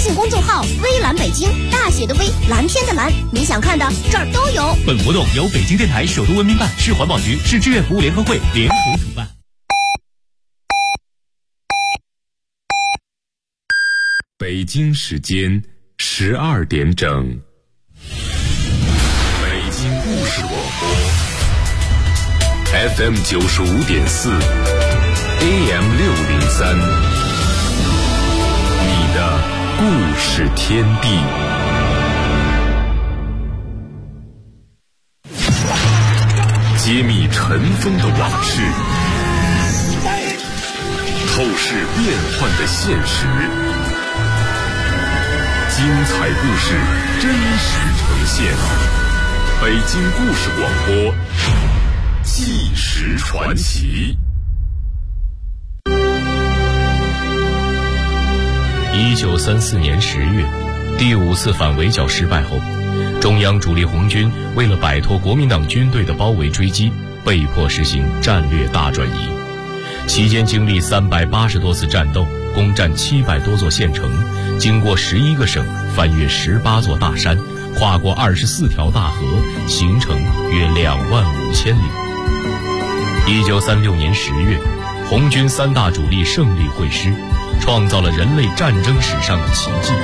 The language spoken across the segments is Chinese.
信公众号微蓝北京，大写的微，蓝天的蓝，你想看的这儿都有。 本活动由北京电台首都文明办、市环保局、市志愿服务联合会联合主办。 北京时间12点整，北京故事广播 FM 95.4 AM 603，你的故事天地。揭秘尘封的往事，透视变幻的现实，精彩故事真实呈现。北京故事广播，纪实传奇。 1934年10月，第5次反围剿失败后，中央主力红军为了摆脱国民党军队的包围追击，被迫实行战略大转移。期间经历380多次战斗，攻占700多座县城，经过11个省，翻越18座大山，跨过24条大河，行程约25000里。1936年10月，红军3大主力胜利会师，创造了人类战争史上的奇迹。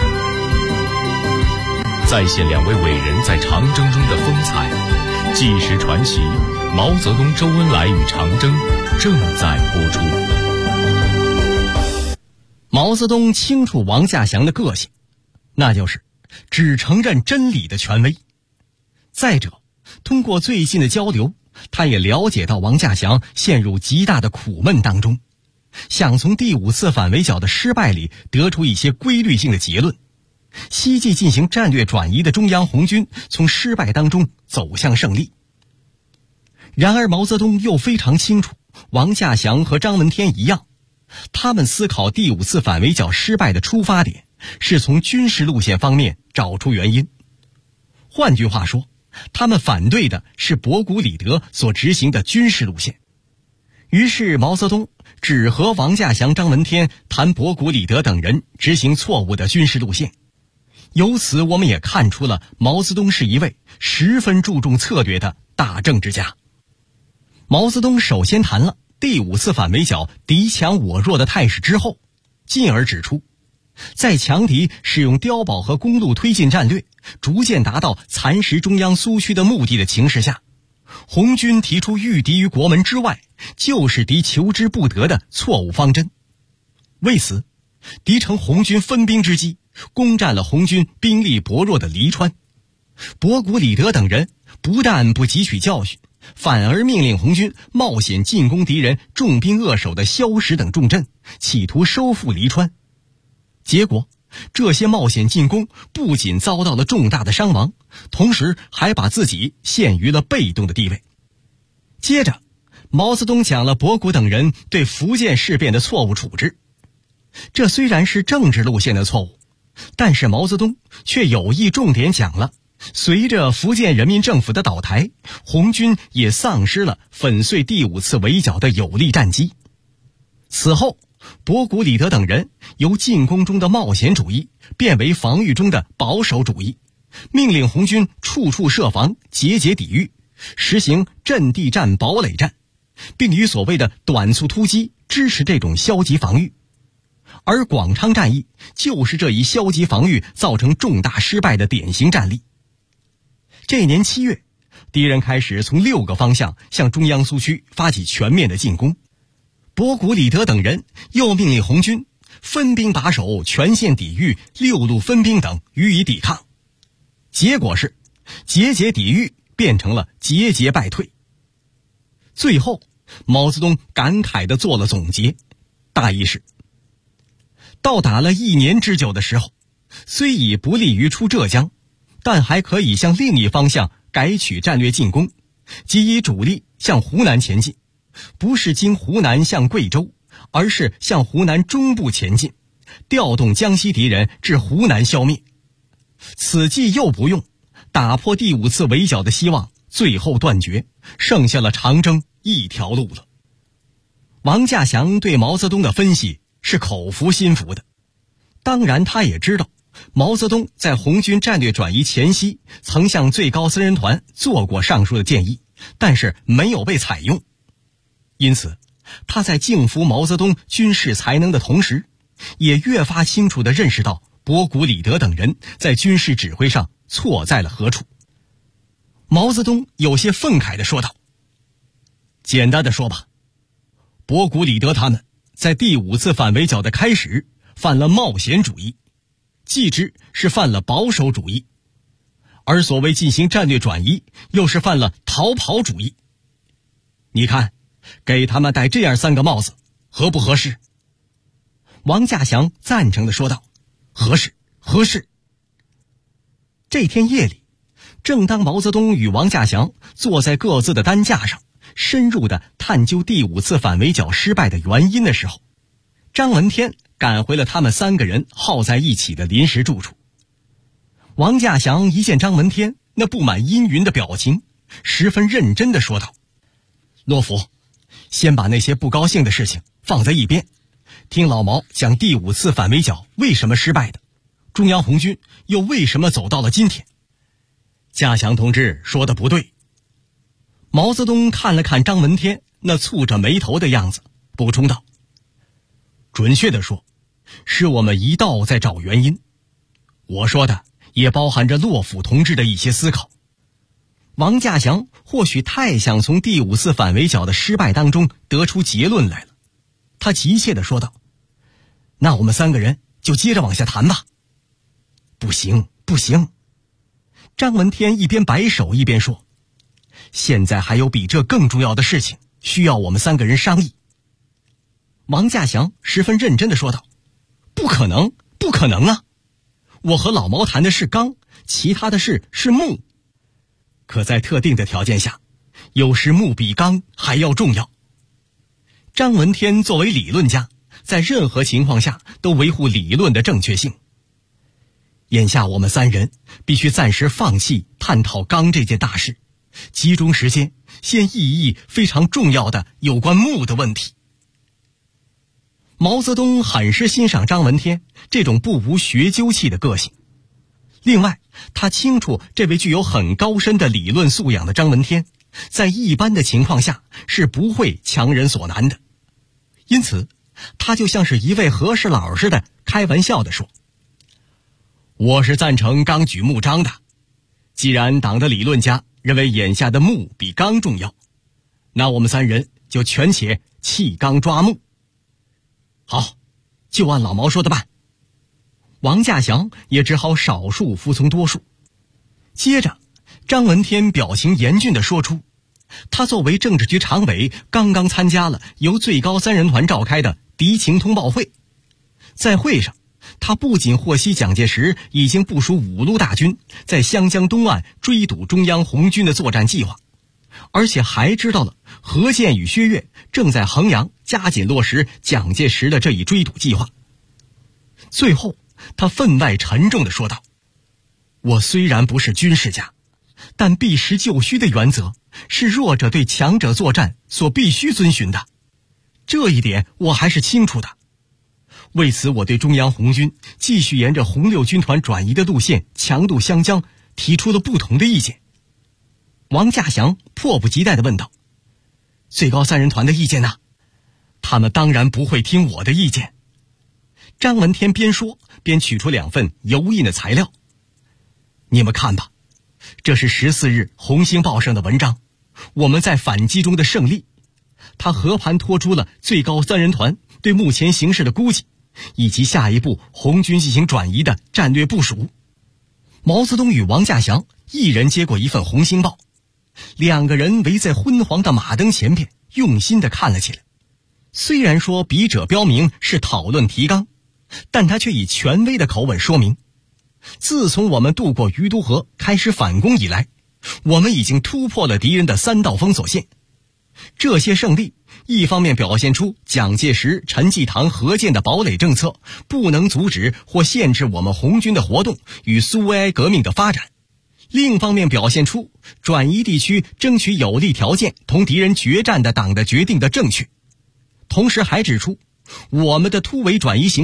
再现2位伟人在长征中的风采，纪实传奇毛泽东、周恩来与长征正在播出。 毛泽东清楚王稼祥的个性，那就是只承认真理的权威。再者，通过最近的交流，他也了解到王稼祥陷入极大的苦闷当中，想从第5次反围剿的失败里得出一些规律性的结论。希冀进行战略转移的中央红军从失败当中走向胜利。然而毛泽东又非常清楚，王稼祥和张闻天一样，他们思考第5次反围剿失败的出发点是从军事路线方面找出原因。换句话说，他们反对的是博古里德所执行的军事路线。于是毛泽东只和王稼祥、张闻天谈博古里德等人执行错误的军事路线。由此我们也看出了毛泽东是一位十分注重策略的大政治家。毛泽东首先谈了第5次反围剿敌强我弱的态势之后，进而指出，在强敌使用碉堡和公路推进战略逐渐达到蚕食中央苏区的目的的情势下，红军提出御敌于国门之外，救使敌求之不得的错误方针。为此，敌乘红军分兵之机，攻占了红军兵力薄弱的黎川。博古里德等人不但不汲取教训，反而命令红军冒险进攻敌人重兵扼守的萧石等重镇，企图收复黎川。结果，这些冒险进攻不仅遭到了重大的伤亡，同时还把自己陷于了被动的地位。接着，毛泽东讲了博古等人对福建事变的错误处置。这虽然是政治路线的错误，但是毛泽东却有意重点讲了，随着福建人民政府的倒台，红军也丧失了粉碎第5次围剿的有力战机。此后，博古里德等人由进攻中的冒险主义变为防御中的保守主义，命令红军处处设防，节节抵御，实行阵地战、堡垒战，并以所谓的短促突击支持这种消极防御。而广昌战役就是这一消极防御造成重大失败的典型战例。这年7月，敌人开始从6个方向向中央苏区发起全面的进攻。博古里德等人又命令红军分兵把守全线抵御、6路分兵等予以抵抗。结果是节节抵御变成了节节败退。最后，毛泽东感慨地做了总结，大意是：到达了1年之久的时候，虽已不利于出浙江，但还可以向另一方向改取战略进攻，即以主力向湖南前进，不是经湖南向贵州，而是向湖南中部前进，调动江西敌人至湖南消灭。此计又不用，打破第5次围剿的希望最后断绝，剩下了长征一条路了。王稼祥对毛泽东的分析是口服心服的。 当然他也知道毛泽东在红军战略转移前夕曾向最高三人团做过上述的建议，但是没有被采用。因此他在敬服毛泽东军事才能的同时，也越发清楚地认识到博古、李德等人在军事指挥上错在了何处。毛泽东有些愤慨地说道：简单的说吧，博古、李德他们在第5次反围剿的开始犯了冒险主义，继之是犯了保守主义，而所谓进行战略转移又是犯了逃跑主义。你看，给他们戴这样3个帽子合不合适？王稼祥赞成地说道：合适，合适。这天夜里，正当毛泽东与王稼祥坐在各自的担架上，深入地探究第5次反围剿失败的原因的时候，张闻天赶回了他们3个人耗在一起的临时住处。王稼祥一见张闻天那布满阴云的表情，十分认真地说道：罗福，先把那些不高兴的事情放在一边，听老毛讲第5次反围剿为什么失败的，中央红军又为什么走到了今天。稼祥同志说的不对。毛泽东看了看张闻天那蹙着眉头的样子，补充道：准确地说，是我们一道在找原因。我说的也包含着骆甫同志的一些思考。王稼祥或许太想从第5次反围剿的失败当中得出结论来了，他急切地说道：那我们3个人就接着往下谈吧。不行，不行。张闻天一边摆手一边说：现在还有比这更重要的事情需要我们3个人商议。王稼祥十分认真地说道：不可能，不可能啊！我和老毛谈的是刚，其他的事是木。可在特定的条件下，有时木比刚还要重要。张闻天作为理论家，在任何情况下都维护理论的正确性。眼下我们3人必须暂时放弃探讨刚这件大事，集中时间先议议非常重要的有关木的问题。毛泽东很是欣赏张闻天这种不无学究气的个性，另外他清楚这位具有很高深的理论素养的张闻天在一般的情况下是不会强人所难的，因此他就像是一位和事佬似的开玩笑地说：我是赞成刚举木章的，既然党的理论家认为眼下的木比刚重要，那我们3人就权且弃刚抓木。好，就按老毛说的办。王稼祥也只好少数服从多数。接着张闻天表情严峻地说出，他作为政治局常委刚刚参加了由最高3人团召开的敌情通报会，在会上他不仅获悉蒋介石已经部署5路大军在湘江东岸追堵中央红军的作战计划，而且还知道了何键与薛岳正在衡阳加紧落实蒋介石的这一追堵计划。最后他分外沉重地说道：我虽然不是军事家，但避实就虚的原则是弱者对强者作战所必须遵循的，这一点我还是清楚的。为此我对中央红军继续沿着红六军团转移的路线强渡湘江提出了不同的意见。王稼祥迫不及待地问道：最高3人团的意见呢？他们当然不会听我的意见。张闻天边说边取出2份油印的材料。你们看吧，这是14日红星报上的文章，我们在反击中的胜利。他和盘托出了最高3人团对目前形势的估计，以及下一步红军进行转移的战略部署。毛泽东与王稼祥一人接过1份红星报，2个人围在昏黄的马灯前边用心地看了起来。虽然说笔者标明是讨论提纲，但他却以权威的口吻说明，自从我们渡过于都河开始反攻以来，我们已经突破了敌人的3道封锁线。这些胜利一方面表现出蒋介石、陈济棠、何键的堡垒政策不能阻止或限制我们红军的活动与苏维埃革命的发展，另一方面表现出转移地区争取有利条件同敌人决战的党的决定的正确。同时还指出，我们的突围转移行动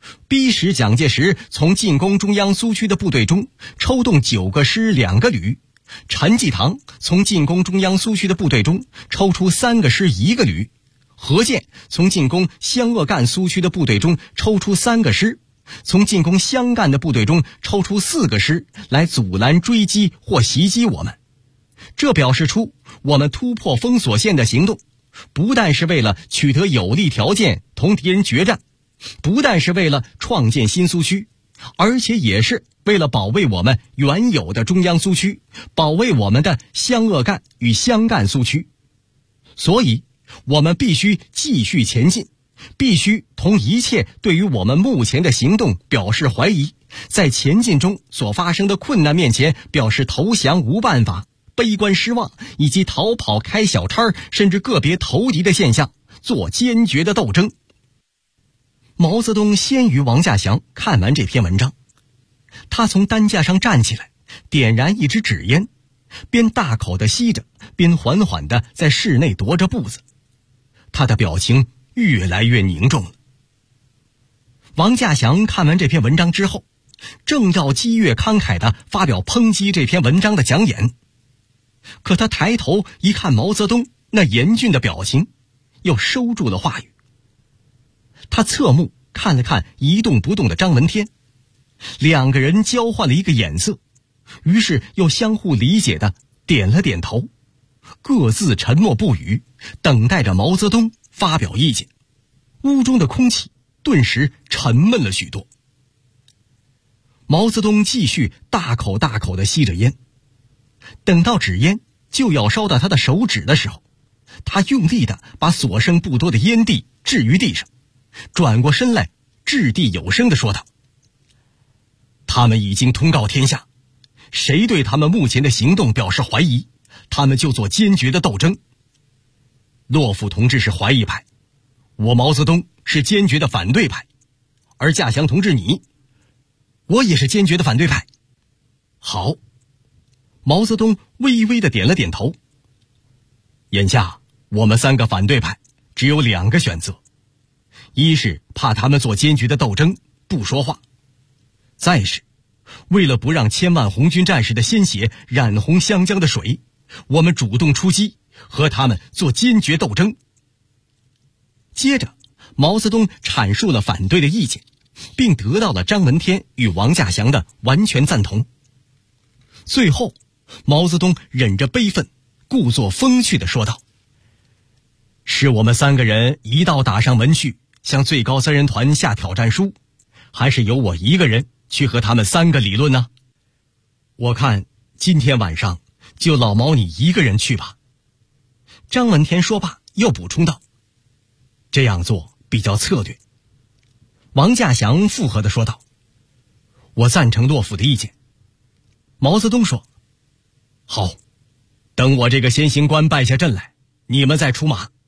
逼使蒋介石从进攻中央苏区的部队中抽动9个师2个旅，陈济棠从进攻中央苏区的部队中抽出3个师1个旅，何键从进攻湘鄂赣苏区的部队中抽出3个师，从进攻湘赣的部队中抽出4个师来阻拦追击或袭击我们。这表示出我们突破封锁线的行动，不但是为了取得有利条件同敌人决战，不但是为了创建新苏区，而且也是为了保卫我们原有的中央苏区，保卫我们的湘鄂赣与湘赣苏区。所以我们必须继续前进，必须同一切对于我们目前的行动表示怀疑，在前进中所发生的困难面前表示投降无办法、悲观失望，以及逃跑、开小差甚至个别投敌的现象做坚决的斗争。毛泽东先于王稼祥看完这篇文章，他从担架上站起来，点燃一支纸烟，边大口地吸着，边缓缓地在室内踱着步子，他的表情越来越凝重了。王稼祥看完这篇文章之后，正要激越慷慨地发表抨击这篇文章的讲演，可他抬头一看毛泽东那严峻的表情，又收住了话语。他侧目看了看一动不动的张闻天，两个人交换了一个眼色，于是又相互理解地点了点头，各自沉默不语，等待着毛泽东发表意见。屋中的空气顿时沉闷了许多。毛泽东继续大口大口地吸着烟，等到纸烟就要烧到他的手指的时候，他用力地把所剩不多的烟蒂置于地上，转过身来掷地有声地说道：他们已经通告天下，谁对他们目前的行动表示怀疑，他们就做坚决的斗争。骆甫同志是怀疑派，我毛泽东是坚决的反对派，而稼祥同志我也是坚决的反对派。好，毛泽东微微地点了点头。眼下我们3个反对派只有2个选择，一是怕他们做坚决的斗争不说话，再是为了不让千万红军战士的鲜血染红湘江的水，我们主动出击，和他们做坚决斗争。接着毛泽东阐述了反对的意见，并得到了张闻天与王稼祥的完全赞同。最后毛泽东忍着悲愤，故作风趣地说道：是我们3个人一道打上门去向最高3人团下挑战书，还是由我一个人去和他们3个理论呢？我看今天晚上就老毛你一个人去吧。张闻天说罢又补充道：这样做比较策略。王稼祥附和地说道：我赞成骆甫的意见。毛泽东说：好，等我这个先行官败下阵来，你们再出马。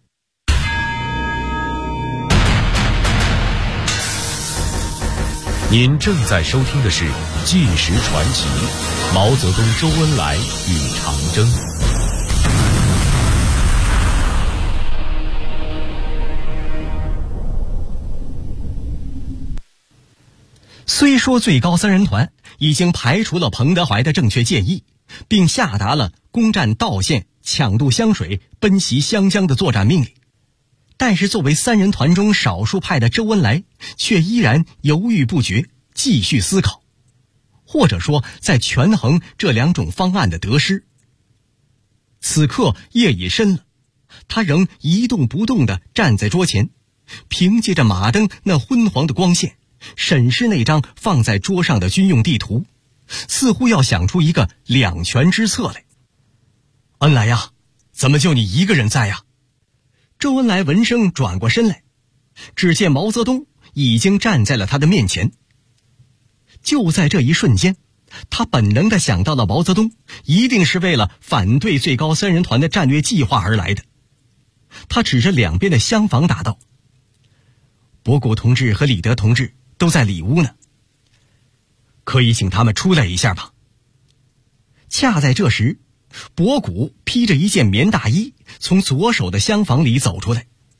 您正在收听的是《纪实传奇》，毛泽东、周恩来与长征。 虽说最高3人团已经排除了彭德怀的正确建议，并下达了攻占道县、抢渡湘水、奔袭湘江的作战命令，但是作为3人团中少数派的周恩来却依然犹豫不决，继续思考，或者说在权衡这2种方案的得失。此刻夜已深了，他仍一动不动地站在桌前，凭借着马灯那昏黄的光线，审视那张放在桌上的军用地图，似乎要想出一个两全之策来。恩来呀，怎么就你一个人在呀？周恩来闻声转过身来，只见毛泽东已经站在了他的面前。就在这一瞬间，他本能地想到了毛泽东一定是为了反对最高3人团的战略计划而来的。他指着两边的厢房答道：博古同志和李德同志都在里屋呢，可以请他们出来一下吧。恰在这时，博古披着一件棉大衣从左手的厢房里走出来，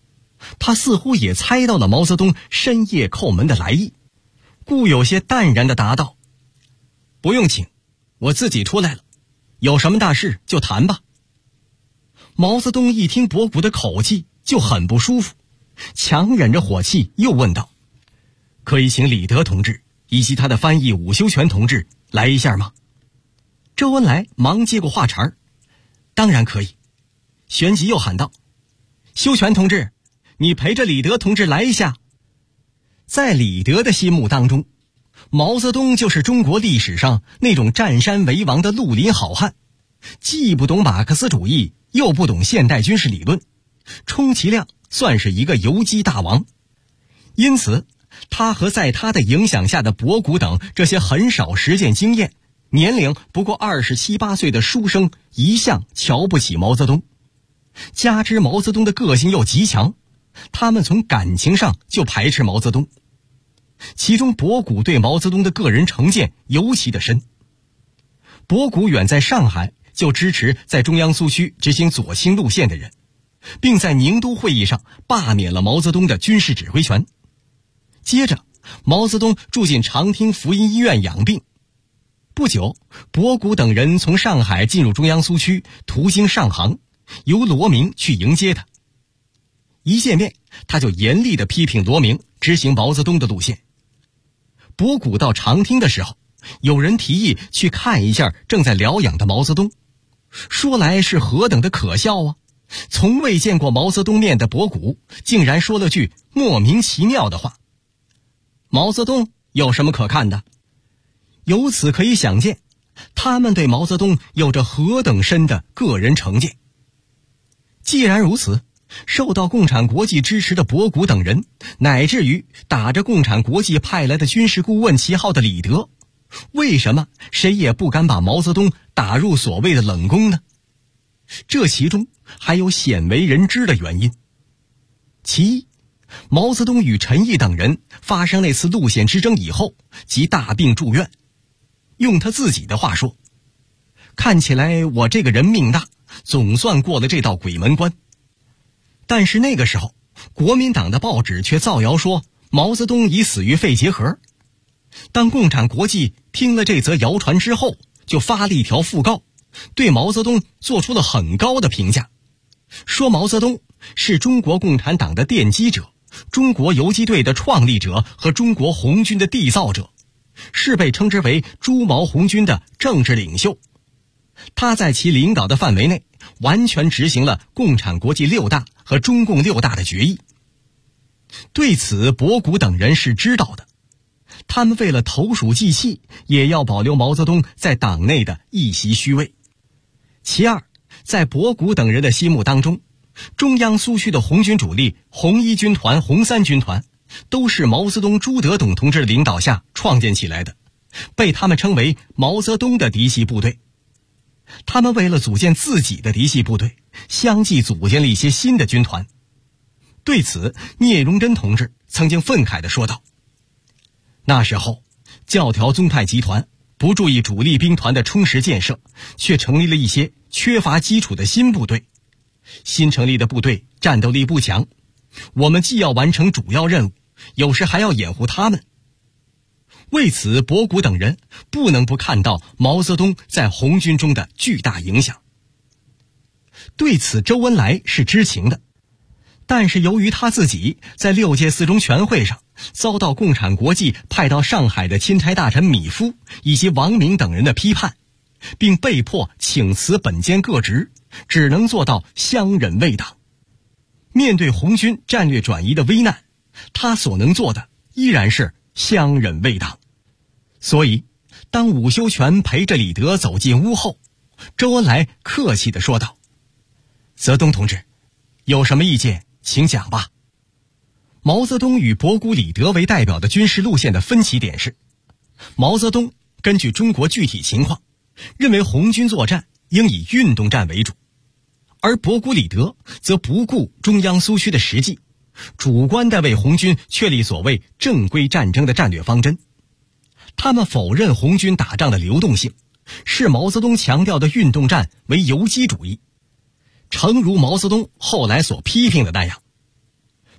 他似乎也猜到了毛泽东深夜叩门的来意，故有些淡然地答道：“不用请，我自己出来了，有什么大事就谈吧。”毛泽东一听博古的口气就很不舒服，强忍着火气又问道：“可以请李德同志以及他的翻译伍修权同志来一下吗？”周恩来忙接过话茬儿：“当然可以。”旋即又喊道：“修权同志，你陪着李德同志来一下。”在李德的心目当中，毛泽东就是中国历史上那种占山为王的绿林好汉，既不懂马克思主义，又不懂现代军事理论，充其量算是一个游击大王。因此他和在他的影响下的博古等这些很少实践经验、年龄不过27、28岁的书生一向瞧不起毛泽东。加之毛泽东的个性又极强，他们从感情上就排斥毛泽东。其中博古对毛泽东的个人成见尤其的深。博古远在上海就支持在中央苏区执行左倾路线的人，并在宁都会议上罢免了毛泽东的军事指挥权。接着毛泽东住进长汀福音医院养病。不久，博古等人从上海进入中央苏区，途经上杭，由罗明去迎接他。一见面，他就严厉地批评罗明执行毛泽东的路线。博古到长汀的时候，有人提议去看一下正在疗养的毛泽东，说来是何等的可笑啊！从未见过毛泽东面的博古，竟然说了句莫名其妙的话。毛泽东有什么可看的？由此可以想见，他们对毛泽东有着何等深的个人成见。既然如此，受到共产国际支持的博古等人，乃至于打着共产国际派来的军事顾问旗号的李德，为什么谁也不敢把毛泽东打入所谓的冷宫呢？这其中还有鲜为人知的原因。其一，毛泽东与陈毅等人发生那次路线之争以后，即大病住院。用他自己的话说，看起来我这个人命大，总算过了这道鬼门关。但是那个时候，国民党的报纸却造谣说毛泽东已死于肺结核。当共产国际听了这则谣传之后，就发了一条讣告，对毛泽东做出了很高的评价，说毛泽东是中国共产党的奠基者，中国游击队的创立者和中国红军的缔造者，是被称之为朱毛红军的政治领袖。他在其领导的范围内完全执行了共产国际六大和中共六大的决议。对此博古等人是知道的，他们为了投鼠忌器，也要保留毛泽东在党内的一席虚位。其二，在博古等人的心目当中，中央苏区的红军主力红一军团、红三军团都是毛泽东、朱德等同志的领导下创建起来的，被他们称为毛泽东的嫡系部队。他们为了组建自己的嫡系部队，相继组建了一些新的军团。对此，聂荣臻同志曾经愤慨地说道：“那时候，教条宗派集团不注意主力兵团的充实建设，却成立了一些缺乏基础的新部队。新成立的部队战斗力不强，我们既要完成主要任务，有时还要掩护他们。”为此，博古等人不能不看到毛泽东在红军中的巨大影响。对此，周恩来是知情的，但是由于他自己在6届四中全会上遭到共产国际派到上海的钦差大臣米夫以及王明等人的批判，并被迫请辞本兼各职，只能做到相忍为党。面对红军战略转移的危难，他所能做的依然是相忍为党。所以当伍修权陪着李德走进屋后，周恩来客气地说道：“泽东同志，有什么意见请讲吧。”毛泽东与博古、李德为代表的军事路线的分歧点是，毛泽东根据中国具体情况，认为红军作战应以运动战为主，而博古、李德则不顾中央苏区的实际，主观地为红军确立所谓正规战争的战略方针。他们否认红军打仗的流动性，视毛泽东强调的运动战为游击主义，诚如毛泽东后来所批评的那样。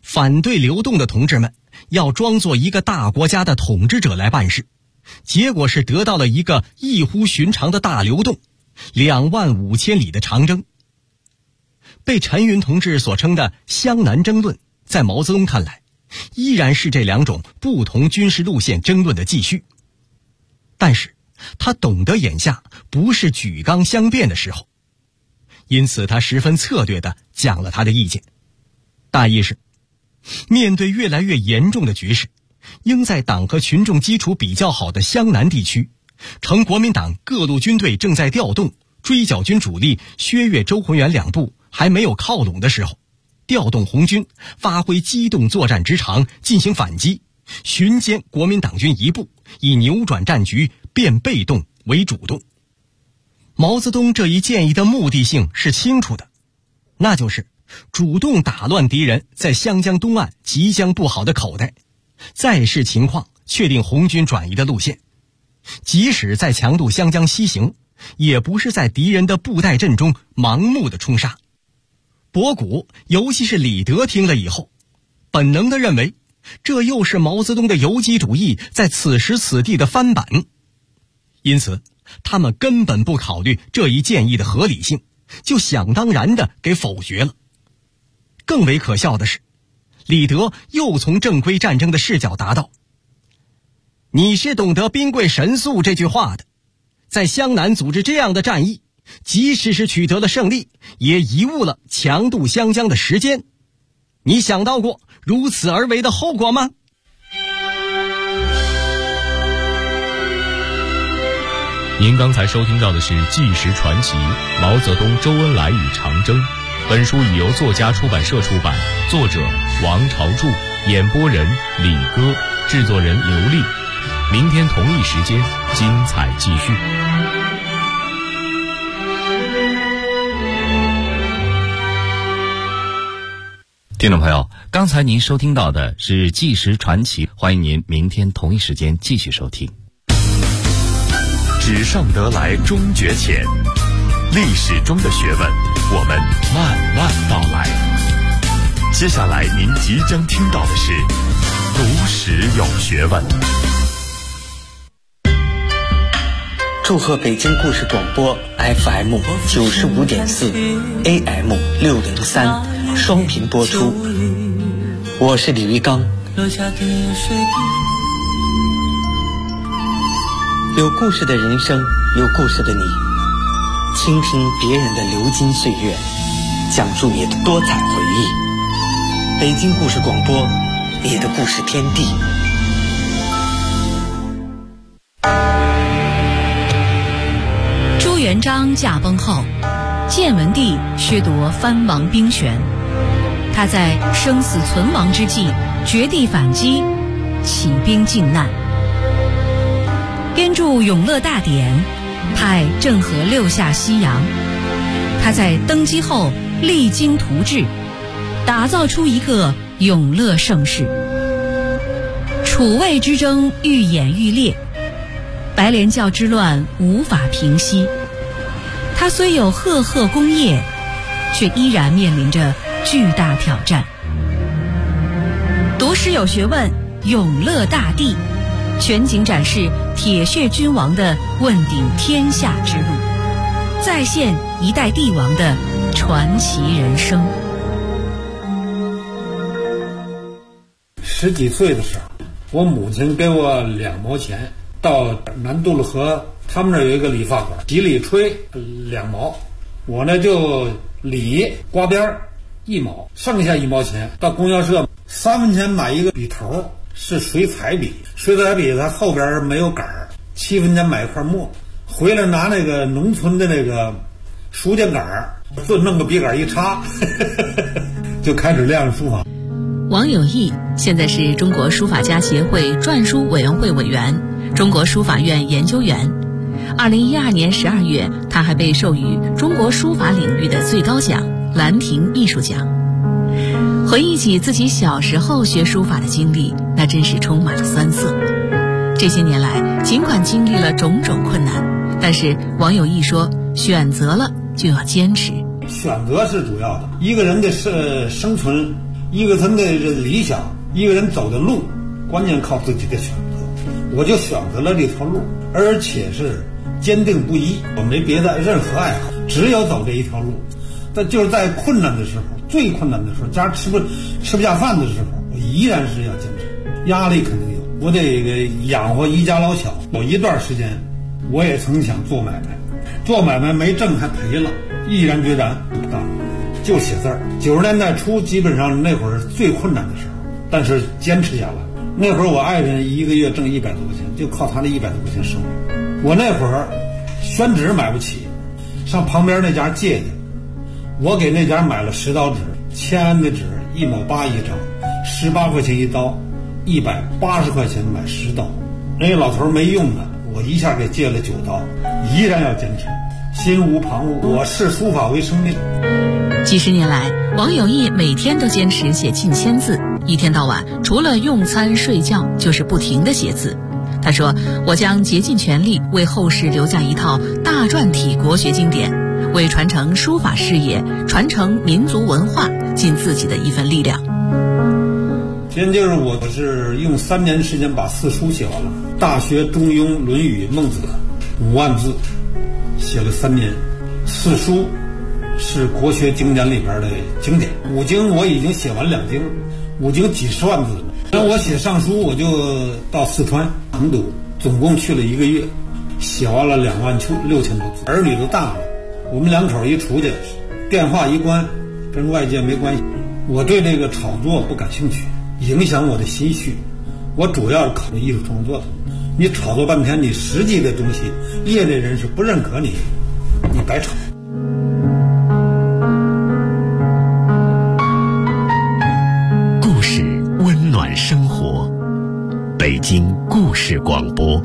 反对流动的同志们要装作一个大国家的统治者来办事，结果是得到了一个异乎寻常的大流动，25000里的长征。被陈云同志所称的湘南争论，在毛泽东看来依然是这两种不同军事路线争论的继续，但是他懂得眼下不是举纲相辩的时候，因此他十分策略地讲了他的意见，大意是面对越来越严重的局势，应在党和群众基础比较好的湘南地区，趁国民党各路军队正在调动，追剿军主力薛岳、周浑元两部还没有靠拢的时候，调动红军发挥机动作战之长进行反击，巡歼国民党军一部，以扭转战局，变被动为主动。毛泽东这一建议的目的性是清楚的，那就是主动打乱敌人在湘江东岸即将布好的口袋，再视情况确定红军转移的路线，即使在强渡湘江西行，也不是在敌人的布袋阵中盲目的冲杀。博古尤其是李德听了以后，本能地认为这又是毛泽东的游击主义在此时此地的翻版，因此他们根本不考虑这一建议的合理性，就想当然地给否决了。更为可笑的是，李德又从正规战争的视角答道：你是懂得兵贵神速这句话的，在湘南组织这样的战役，即使是取得了胜利，也贻误了强渡湘江的时间。你想到过如此而为的后果吗？ 您刚才收听到的是《纪实传奇：毛泽东、周恩来与长征》。本书已由作家出版社出版，作者王朝柱，演播人李戈，制作人刘丽。明天同一时间，精彩继续。 听众朋友，刚才您收听到的是《纪实传奇》，欢迎您明天同一时间继续收听。 纸上得来终觉浅，历史中的学问，我们慢慢道来。接下来您即将听到的是读史有学问。 祝贺北京故事广播 FM 95.4 AM 603双频播出，我是李玉刚。有故事的人生，有故事的你，倾听别人的流金岁月，讲述你的多彩回忆。北京故事广播，你的故事天地。 朱元璋驾崩后，建文帝削夺藩王兵权，他在生死存亡之际绝地反击，起兵靖难，编著《永乐大典》，派郑和六下西洋。他在登基后励精图治，打造出一个永乐盛世。楚魏之争愈演愈烈，白莲教之乱无法平息。他虽有赫赫功业，却依然面临着巨大挑战。读史有学问，永乐大帝全景展示铁血君王的问鼎天下之路，再现一代帝王的传奇人生。 10几岁的时候，我母亲给我2毛钱，到南渡了河，他们那儿有一个理发馆，洗理吹2毛，我呢就理刮边1毛，剩下1毛钱到供销社3分钱买一个笔头，是水彩笔，水彩笔它后边没有杆，7分钱买一块墨，回来拿那个农村的那个书架杆，就弄个笔杆一插就开始练书法。 王有义现在是中国书法家协会篆书委员会委员，中国书法院研究员。2012年12月，他还被授予中国书法领域的最高奖兰亭艺术奖。回忆起自己小时候学书法的经历，那真是充满了酸涩。这些年来，尽管经历了种种困难，但是王有义说，选择了就要坚持。 选择是主要的，一个人的生存一个人的理想，一个人走的路，关键靠自己的选择。我就选择了这条路，而且是坚定不移，我没别的任何爱好，只有走这一条路。但就是在困难的时候，最困难的时候，家吃不下饭的时候，我依然是要坚持。压力肯定有，我得养活一家老小。有一段时间，我也曾想做买卖，做买卖没挣还赔了，毅然决然不干，就写字儿。90年代初，基本上那会儿最困难的时候，但是坚持下来。那会儿我爱人一个月挣100多块钱，就靠他的100多块钱生活。我那会儿宣纸买不起，上旁边那家借去，我给那家买了10刀纸，签安的纸1毛8一张，18块钱一刀，180块钱买10刀。人家老头没用的，我一下给借了9刀，依然要坚持，心无旁骛。我视书法为生命。 几十年来，王有义每天都坚持写近1000字，一天到晚除了用餐睡觉就是不停地写字。他说，我将竭尽全力为后世留下一套大篆体国学经典，为传承书法事业、传承民族文化尽自己的一份力量。 先就是我是用3年时间把4书写完了，《大学》《中庸》《论语》《孟子》5万字，写了3年。4书是国学经典里边的经典，5经我已经写完2经，5经几十万字。然后我写上书，我就到四川成都，总共去了1个月，写完了26000多字。儿女都大了，我们2口一出去，电话一关，跟外界没关系。我对这个炒作不感兴趣，影响我的心绪。我主要是考虑艺术创作的。你炒作半天，你实际的东西，业内人士不认可你，你白炒。 故事温暖生活，北京故事广播。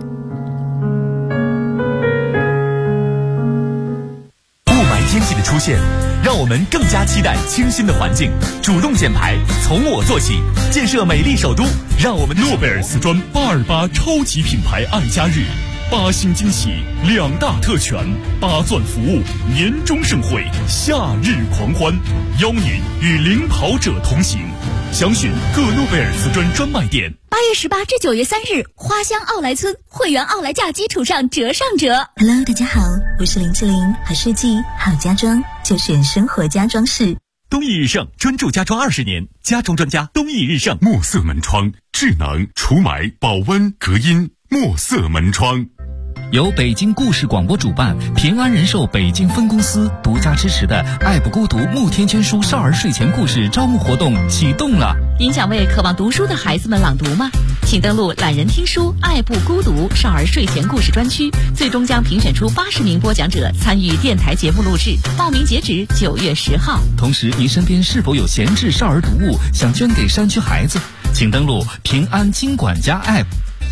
雾霾天气的出现，让我们更加期待清新的环境。主动减排，从我做起，建设美丽首都，让我们诺贝尔瓷砖828超级品牌爱家日，8星惊喜，2大特权，8钻服务，年终盛会，夏日狂欢，邀您与领跑者同行。详询各诺贝尔瓷砖专卖店。 8月18至9月3日，花乡奥莱村会员奥莱价基础上折上折。 Hello， 大家好，我是林志玲，好设计好家装就选生活家装饰。 东义日盛专注家装20年，家装专家东义日盛。 墨色门窗，智能除霾、保温、隔音，墨色门窗。 由北京故事广播主办，平安人寿北京分公司独家支持的爱不孤独慕天娟书少儿睡前故事招募活动启动了。 您想为渴望读书的孩子们朗读吗？请登录懒人听书爱不孤独少儿睡前故事专区，最终将评选出80名播讲者参与电台节目录制，报名截止9月10号。 同时，您身边是否有闲置少儿读物想捐给山区孩子？请登录平安金管家 App。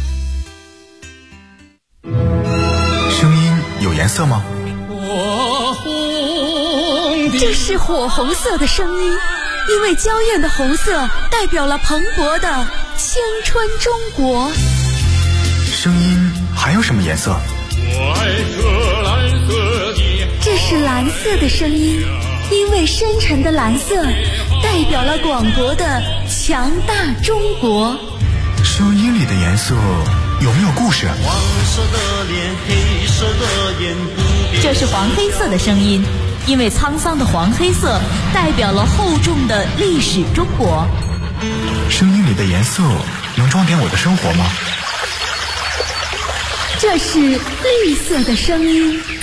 声音有颜色吗？ 这是火红色的声音，因为娇艳的红色代表了蓬勃的青春中国。 声音还有什么颜色？ 这是蓝色的声音，因为深沉的蓝色代表了广博的强大中国。 声音里的颜色有没有故事？ 黄色的脸，黑色的眼， 这是黄黑色的声音，因为沧桑的黄黑色代表了厚重的历史中国。 声音里的颜色能装点我的生活吗？ 这是绿色的声音，